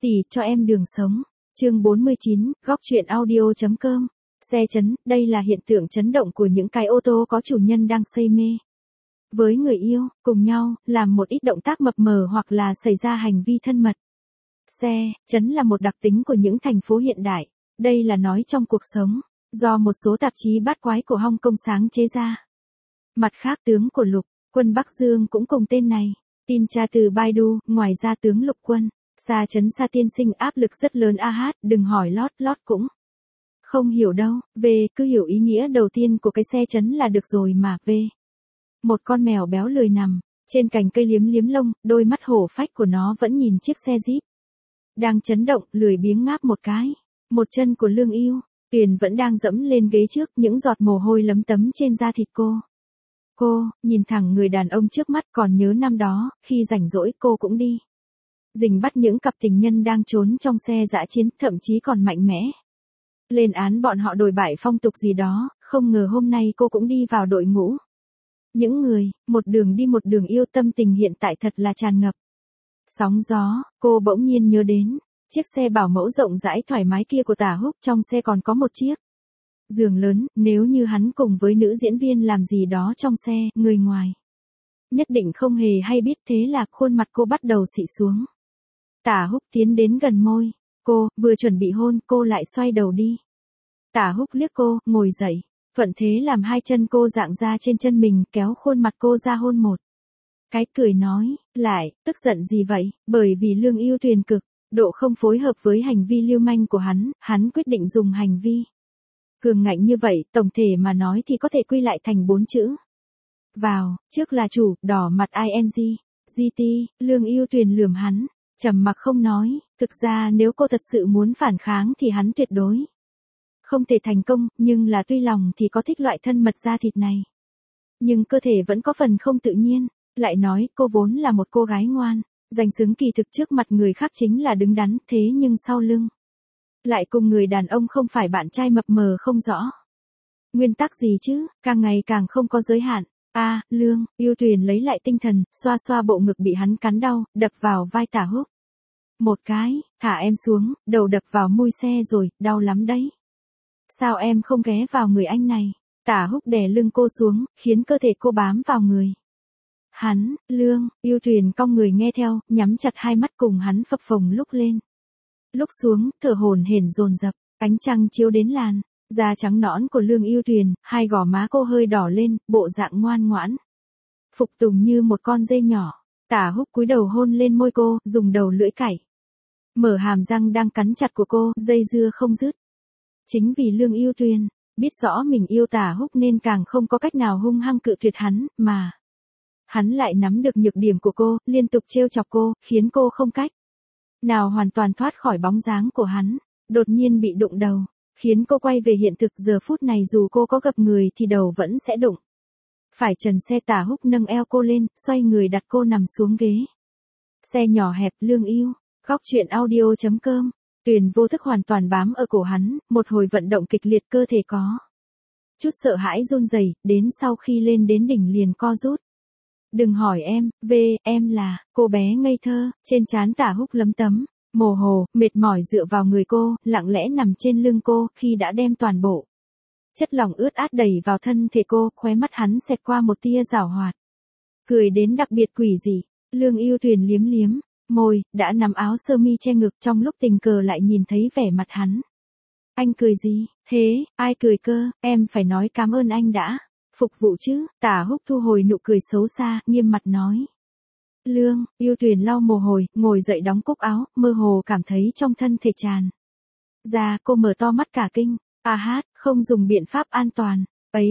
Tỷ cho em đường sống. Chương 49, góc truyện audio.com. Xe chấn, đây là hiện tượng chấn động của những cái ô tô có chủ nhân đang say mê với người yêu, cùng nhau, làm một ít động tác mập mờ hoặc là xảy ra hành vi thân mật. Xe chấn là một đặc tính của những thành phố hiện đại. Đây là nói trong cuộc sống, do một số tạp chí bát quái của Hong Kong sáng chế ra. Mặt khác tướng của Lục Quân Bắc Dương cũng cùng tên này. Tin tra từ Baidu, ngoài ra tướng Lục Quân, Sa chấn Sa tiên sinh áp lực rất lớn đừng hỏi lót cũng không hiểu đâu, cứ hiểu ý nghĩa đầu tiên của cái xe chấn là được rồi mà. Một con mèo béo lười nằm trên cành cây liếm liếm lông, đôi mắt hổ phách của nó vẫn nhìn chiếc xe Jeep đang chấn động, lười biếng ngáp một cái. Một chân của Lương Yêu Tuyền vẫn đang dẫm lên ghế trước, những giọt mồ hôi lấm tấm trên da thịt cô. Cô nhìn thẳng người đàn ông trước mắt, còn nhớ năm đó, khi rảnh rỗi cô cũng đi rình bắt những cặp tình nhân đang trốn trong xe dã chiến, thậm chí còn mạnh mẽ lên án bọn họ đồi bại phong tục gì đó. Không ngờ hôm nay cô cũng đi vào đội ngũ những người một đường đi một đường yêu. Tâm tình hiện tại thật là tràn ngập sóng gió. Cô bỗng nhiên nhớ đến chiếc xe bảo mẫu rộng rãi thoải mái kia của Tả Húc, trong xe còn có một chiếc giường lớn. Nếu như hắn cùng với nữ diễn viên làm gì đó trong xe, người ngoài nhất định không hề hay biết. Thế là khuôn mặt cô bắt đầu xị xuống. Tả Húc tiến đến gần môi cô, vừa chuẩn bị hôn, cô lại xoay đầu đi. Tả Húc liếc cô, ngồi dậy, thuận thế làm hai chân cô dạng ra trên chân mình, kéo khuôn mặt cô ra hôn một cái, cười nói, lại, tức giận gì vậy? Bởi vì Lương Yêu Tuyền cực độ không phối hợp với hành vi lưu manh của hắn quyết định dùng hành vi cường ngạnh như vậy. Tổng thể mà nói thì có thể quy lại thành 4 chữ. Vào, trước là chủ, đỏ mặt ing, GT. Lương Yêu Tuyền lườm hắn, trầm mặc không nói. Thực ra nếu cô thật sự muốn phản kháng thì hắn tuyệt đối không thể thành công, nhưng là tuy lòng thì có thích loại thân mật da thịt này, nhưng cơ thể vẫn có phần không tự nhiên. Lại nói, cô vốn là một cô gái ngoan, danh xứng kỳ thực trước mặt người khác chính là đứng đắn, thế nhưng sau lưng lại cùng người đàn ông không phải bạn trai mập mờ không rõ nguyên tắc gì chứ, càng ngày càng không có giới hạn. Lương Yêu Tuyền lấy lại tinh thần, xoa xoa bộ ngực bị hắn cắn đau, đập vào vai Tả Húc một cái, thả em xuống, đầu đập vào mui xe rồi, đau lắm đấy. Sao em không ghé vào người anh này? Tả Húc đè lưng cô xuống, khiến cơ thể cô bám vào người hắn. Lương Yêu Tuyền cong người nghe theo, nhắm chặt hai mắt cùng hắn phập phồng lúc lên lúc xuống, thở hổn hển dồn dập. Ánh trăng chiếu đến làn da trắng nõn của Lương Yêu Tuyền, hai gò má cô hơi đỏ lên, bộ dạng ngoan ngoãn phục tùng như một con dê nhỏ. Tả Húc cúi đầu hôn lên môi cô, dùng đầu lưỡi cày mở hàm răng đang cắn chặt của cô, dây dưa không dứt. Chính vì Lương Yêu Tuyền biết rõ mình yêu Tả Húc nên càng không có cách nào hung hăng cự tuyệt hắn, mà hắn lại nắm được nhược điểm của cô, liên tục trêu chọc cô, khiến cô không cách nào hoàn toàn thoát khỏi bóng dáng của hắn. Đột nhiên bị đụng đầu, khiến cô quay về hiện thực. Giờ phút này dù cô có gặp người thì đầu vẫn sẽ đụng phải trần xe. Tả Húc nâng eo cô lên, xoay người đặt cô nằm xuống ghế xe nhỏ hẹp. Lương Yêu, góc truyện audio.com. Tuyền vô thức hoàn toàn bám ở cổ hắn, một hồi vận động kịch liệt, cơ thể có chút sợ hãi run rẩy, đến sau khi lên đến đỉnh liền co rút. Đừng hỏi em là cô bé ngây thơ. Trên trán Tả Húc lấm tấm mồ hồ, mệt mỏi dựa vào người cô, lặng lẽ nằm trên lưng cô. Khi đã đem toàn bộ chất lỏng ướt át đầy vào thân thể cô, khóe mắt hắn xẹt qua một tia giảo hoạt, cười đến đặc biệt quỷ dị. Lương Yêu Tuyền liếm liếm môi, đã nắm áo sơ mi che ngực, trong lúc tình cờ lại nhìn thấy vẻ mặt hắn. Anh cười gì thế? Ai cười cơ? Em phải nói cảm ơn anh đã phục vụ chứ. Tả Húc thu hồi nụ cười xấu xa, nghiêm mặt nói. Lương Yêu Tuyền lau mồ hôi, ngồi dậy đóng cúc áo, mơ hồ cảm thấy trong thân thể tràn ra. Cô mở to mắt cả kinh. Không dùng biện pháp an toàn. Ấy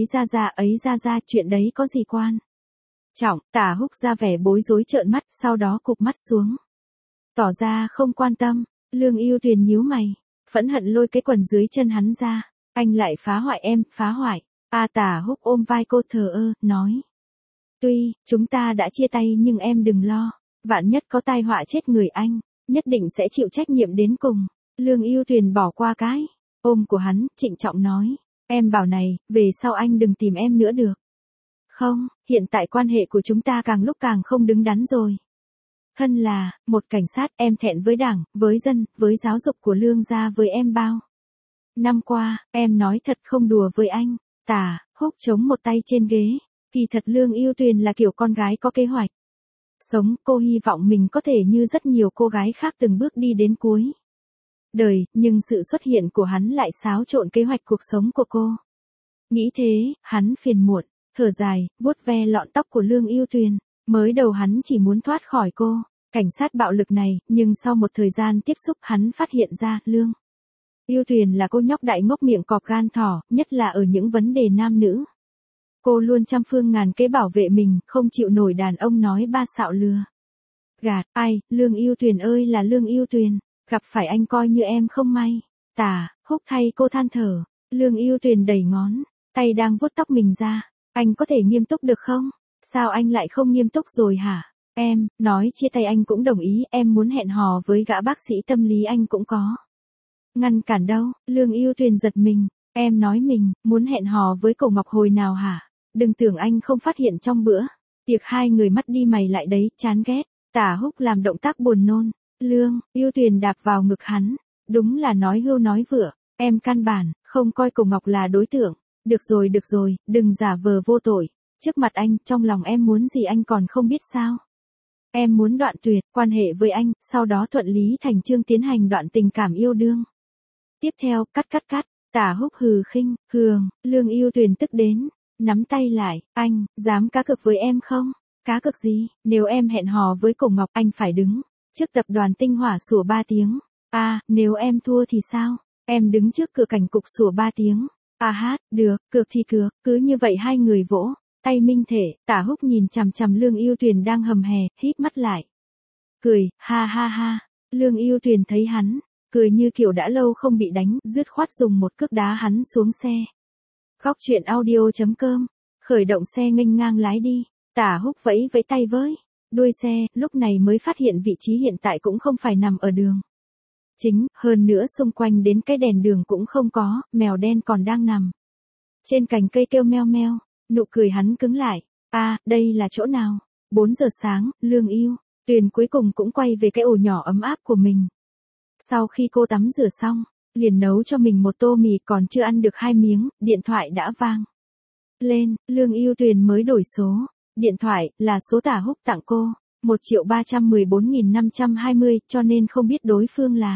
ra, chuyện đấy có gì quan trọng? Tả Húc ra vẻ bối rối trợn mắt, sau đó cụp mắt xuống, tỏ ra không quan tâm. Lương Yêu Tuyền nhíu mày, phẫn hận lôi cái quần dưới chân hắn ra. Anh lại phá hoại em, phá hoại. Tả Húc ôm vai cô thờ ơ, nói. Tuy chúng ta đã chia tay nhưng em đừng lo, vạn nhất có tai họa chết người anh nhất định sẽ chịu trách nhiệm đến cùng. Lương Yêu Tuyền bỏ qua cái ôm của hắn, trịnh trọng nói. Em bảo này, về sau anh đừng tìm em nữa được không? Hiện tại quan hệ của chúng ta càng lúc càng không đứng đắn rồi. Thân là một cảnh sát, em thẹn với đảng, với dân, với giáo dục của Lương gia, với em bao năm qua, em nói thật không đùa với anh. Tả Húc chống một tay trên ghế. Kỳ thật Lương Ưu Tuyền là kiểu con gái có kế hoạch sống, cô hy vọng mình có thể như rất nhiều cô gái khác từng bước đi đến cuối đời, nhưng sự xuất hiện của hắn lại xáo trộn kế hoạch cuộc sống của cô. Nghĩ thế, hắn phiền muộn, thở dài, vuốt ve lọn tóc của Lương Ưu Tuyền. Mới đầu hắn chỉ muốn thoát khỏi cô, cảnh sát bạo lực này, nhưng sau một thời gian tiếp xúc hắn phát hiện ra, Lương Ưu Tuyền là cô nhóc đại ngốc miệng cọp gan thỏ, nhất là ở những vấn đề nam nữ. Cô luôn trăm phương ngàn kế bảo vệ mình, không chịu nổi đàn ông nói ba xạo lừa gạt. Ai, Lương Ưu Tuyền ơi là Lương Ưu Tuyền, gặp phải anh coi như em không may. Tả Húc thay cô than thở. Lương Ưu Tuyền đẩy ngón tay đang vuốt tóc mình ra. Anh có thể nghiêm túc được không? Sao anh lại không nghiêm túc rồi hả? Em nói chia tay anh cũng đồng ý, em muốn hẹn hò với gã bác sĩ tâm lý anh cũng có ngăn cản đâu. Lương Ưu Tuyền giật mình. Em nói mình muốn hẹn hò với Cổ Ngọc hồi nào hả? Đừng tưởng anh không phát hiện trong bữa tiệc hai người mắt đi mày lại đấy, chán ghét. Tả Húc làm động tác buồn nôn. Lương Ưu Tuyền đạp vào ngực hắn. Đúng là nói hưu nói vựa, em căn bản không coi Cổ Ngọc là đối tượng. Được rồi, đừng giả vờ vô tội. Trước mặt anh, trong lòng em muốn gì anh còn không biết sao? Em muốn đoạn tuyệt quan hệ với anh, sau đó thuận lý thành chương tiến hành đoạn tình cảm yêu đương. Tiếp theo, cắt. Tả Húc hừ khinh, hường. Lương Ưu Tuyền tức đến, nắm tay lại. Anh dám cá cược với em không? Cá cược gì? Nếu em hẹn hò với Cổ Ngọc, anh phải đứng trước tập đoàn Tinh Hỏa sủa 3 tiếng. Nếu em thua thì sao? Em đứng trước cửa cảnh cục sủa 3 tiếng. Được, cược thì cược. Cứ như vậy hai người vỗ tay minh thể. Tả Húc nhìn chằm chằm Lương Ưu Tuyền đang hầm hè, híp mắt lại, cười, ha ha ha. Lương Ưu Tuyền thấy hắn cười như kiểu đã lâu không bị đánh, dứt khoát dùng một cước đá hắn xuống xe. Góc truyện audio.com. Khởi động xe nghênh ngang lái đi. Tả Húc vẫy vẫy tay với đuôi xe, lúc này mới phát hiện vị trí hiện tại cũng không phải nằm ở đường chính, hơn nữa xung quanh đến cái đèn đường cũng không có, mèo đen còn đang nằm trên cành cây kêu meo meo. Nụ cười hắn cứng lại. Đây là chỗ nào? 4 giờ sáng, Lương Ưu Tuyền cuối cùng cũng quay về cái ổ nhỏ ấm áp của mình. Sau khi cô tắm rửa xong, liền nấu cho mình một tô mì, còn chưa ăn được 2 miếng, điện thoại đã vang lên. Lương Ưu Tuyền mới đổi số điện thoại, là số Tả Húc tặng cô, 1.314.520, cho nên không biết đối phương là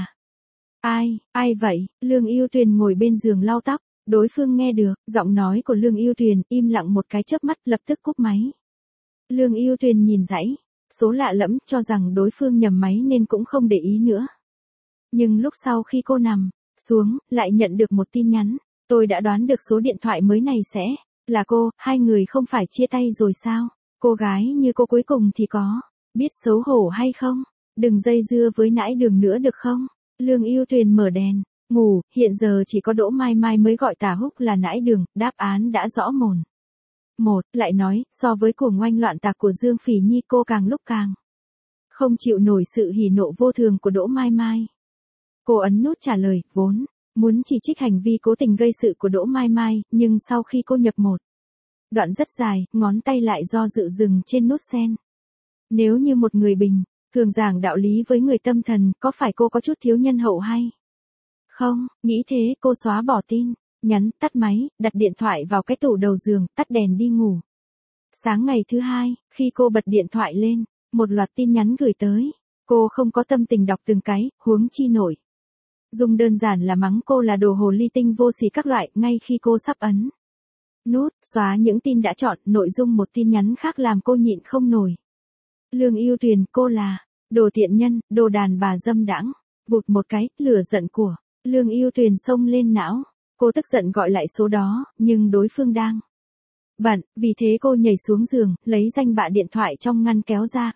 ai vậy. Lương Ưu Tuyền ngồi bên giường lau tóc, đối phương nghe được giọng nói của Lương Ưu Tuyền, im lặng một cái chớp mắt, lập tức cúp máy. Lương Ưu Tuyền nhìn dãy số lạ lẫm, cho rằng đối phương nhầm máy nên cũng không để ý nữa. Nhưng lúc sau khi cô nằm xuống, lại nhận được một tin nhắn. Tôi đã đoán được số điện thoại mới này sẽ là cô, hai người không phải chia tay rồi sao? Cô gái như cô cuối cùng thì có biết xấu hổ hay không? Đừng dây dưa với nãi đường nữa được không? Lương Ưu Tuyền mở đèn ngủ, hiện giờ chỉ có Đỗ Mai Mai mới gọi Tả Húc là nãi đường, đáp án đã rõ mồn một. Lại nói, so với cuồng oanh loạn tạc của Dương Phỉ Nhi, cô càng lúc càng không chịu nổi sự hỉ nộ vô thường của Đỗ Mai Mai. Cô ấn nút trả lời, vốn muốn chỉ trích hành vi cố tình gây sự của Đỗ Mai Mai, nhưng sau khi cô nhập một đoạn rất dài, ngón tay lại do dự dừng trên nút send. Nếu như một người bình thường giảng đạo lý với người tâm thần, có phải cô có chút thiếu nhân hậu hay không? Nghĩ thế, cô xóa bỏ tin nhắn, tắt máy, đặt điện thoại vào cái tủ đầu giường, tắt đèn đi ngủ. Sáng ngày thứ hai, khi cô bật điện thoại lên, một loạt tin nhắn gửi tới. Cô không có tâm tình đọc từng cái, huống chi nổi dùng đơn giản là mắng cô là đồ hồ ly tinh vô sỉ các loại. Ngay khi cô sắp ấn nút xóa những tin đã chọn, nội dung một tin nhắn khác làm cô nhịn không nổi. Lương Ưu Tuyền, cô là đồ tiện nhân, đồ đàn bà dâm đãng. Vụt một cái, lửa giận của Lương Ưu Tuyền xông lên não. Cô tức giận gọi lại số đó, nhưng đối phương đang bận, vì thế cô nhảy xuống giường, lấy danh bạ điện thoại trong ngăn kéo ra,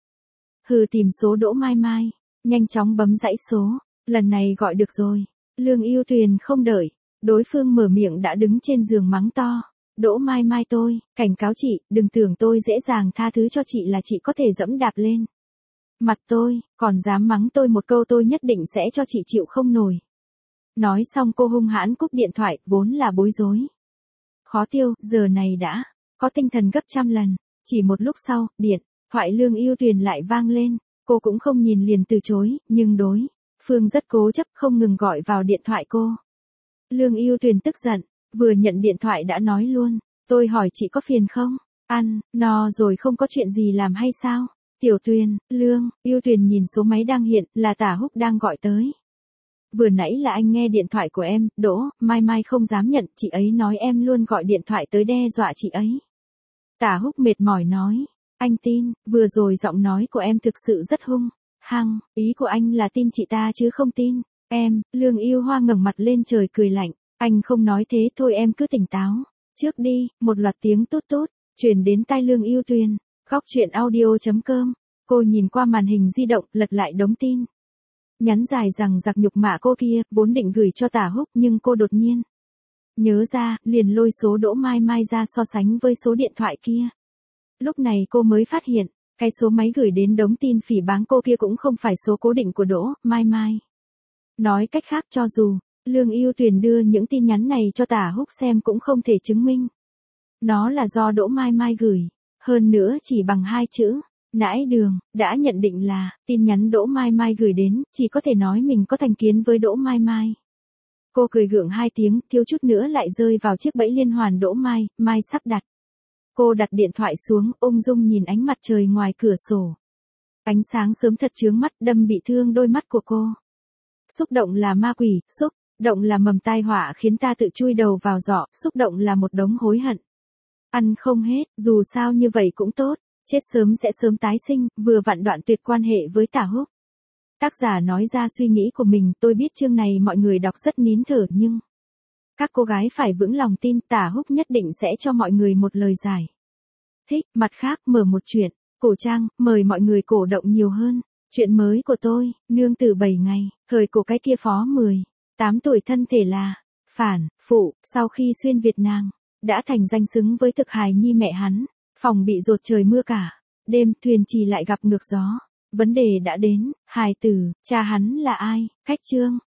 tìm số Đỗ Mai Mai, nhanh chóng bấm dãy số. Lần này gọi được rồi. Lương Ưu Tuyền không đợi đối phương mở miệng đã đứng trên giường mắng to. Đỗ Mai Mai, tôi cảnh cáo chị, đừng tưởng tôi dễ dàng tha thứ cho chị là chị có thể dẫm đạp lên mặt tôi, còn dám mắng tôi một câu tôi nhất định sẽ cho chị chịu không nổi. Nói xong cô hung hãn cúp điện thoại, vốn là bối rối khó tiêu, giờ này đã có tinh thần gấp trăm lần. Chỉ một lúc sau, điện thoại Lương Ưu Tuyền lại vang lên. Cô cũng không nhìn liền từ chối, nhưng đối phương rất cố chấp không ngừng gọi vào điện thoại cô. Lương Ưu Tuyền tức giận, vừa nhận điện thoại đã nói luôn, tôi hỏi chị có phiền không? Ăn, no rồi không có chuyện gì làm hay sao? Tiểu Tuyền, Lương, Ưu Tuyền nhìn số máy đang hiện, là Tả Húc đang gọi tới. Vừa nãy là anh nghe điện thoại của em, Đỗ, Mai Mai không dám nhận, chị ấy nói em luôn gọi điện thoại tới đe dọa chị ấy. Tả Húc mệt mỏi nói, anh tin, vừa rồi giọng nói của em thực sự rất hung, hăng, ý của anh là tin chị ta chứ không tin, em. Lương Ưu Hoa ngẩng mặt lên trời cười lạnh, anh không nói thế thôi em cứ tỉnh táo, trước đi. Một loạt tiếng tút tút, truyền đến tai Lương Ưu Tuyền. Góc truyện audio.com, cô nhìn qua màn hình di động, lật lại đống tin. Nhắn dài rằng giặc nhục mạ cô kia, vốn định gửi cho Tả Húc nhưng cô đột nhiên nhớ ra, liền lôi số Đỗ Mai Mai ra so sánh với số điện thoại kia. Lúc này cô mới phát hiện, cái số máy gửi đến đống tin phỉ báng cô kia cũng không phải số cố định của Đỗ Mai Mai. Nói cách khác, cho dù Lương Ưu Tuyền đưa những tin nhắn này cho Tả Húc xem cũng không thể chứng minh nó là do Đỗ Mai Mai gửi, hơn nữa chỉ bằng 2 chữ. Nãi đường, đã nhận định là, tin nhắn Đỗ Mai Mai gửi đến, chỉ có thể nói mình có thành kiến với Đỗ Mai Mai. Cô cười gượng 2 tiếng, thiếu chút nữa lại rơi vào chiếc bẫy liên hoàn Đỗ Mai Mai sắp đặt. Cô đặt điện thoại xuống, ung dung nhìn ánh mặt trời ngoài cửa sổ. Ánh sáng sớm thật chướng mắt, đâm bị thương đôi mắt của cô. Xúc động là ma quỷ, xúc động là mầm tai họa khiến ta tự chui đầu vào giỏ, xúc động là một đống hối hận. Ăn không hết, dù sao như vậy cũng tốt. Chết sớm sẽ sớm tái sinh, vừa vặn đoạn tuyệt quan hệ với Tả Húc. Tác giả nói ra suy nghĩ của mình, tôi biết chương này mọi người đọc rất nín thở nhưng các cô gái phải vững lòng tin Tả Húc nhất định sẽ cho mọi người một lời giải thích. Mặt khác, mở một chuyện cổ trang, mời mọi người cổ động nhiều hơn. Chuyện mới của tôi, nương tử 7 ngày, thời cổ cái kia phó 18 tuổi thân thể là phản phụ, sau khi xuyên Việt nàng đã thành danh xứng với thực hài nhi mẹ hắn. Phòng bị dột trời mưa cả đêm, thuyền trì lại gặp ngược gió. Vấn đề đã đến, hài tử, cha hắn là ai? Khách chương.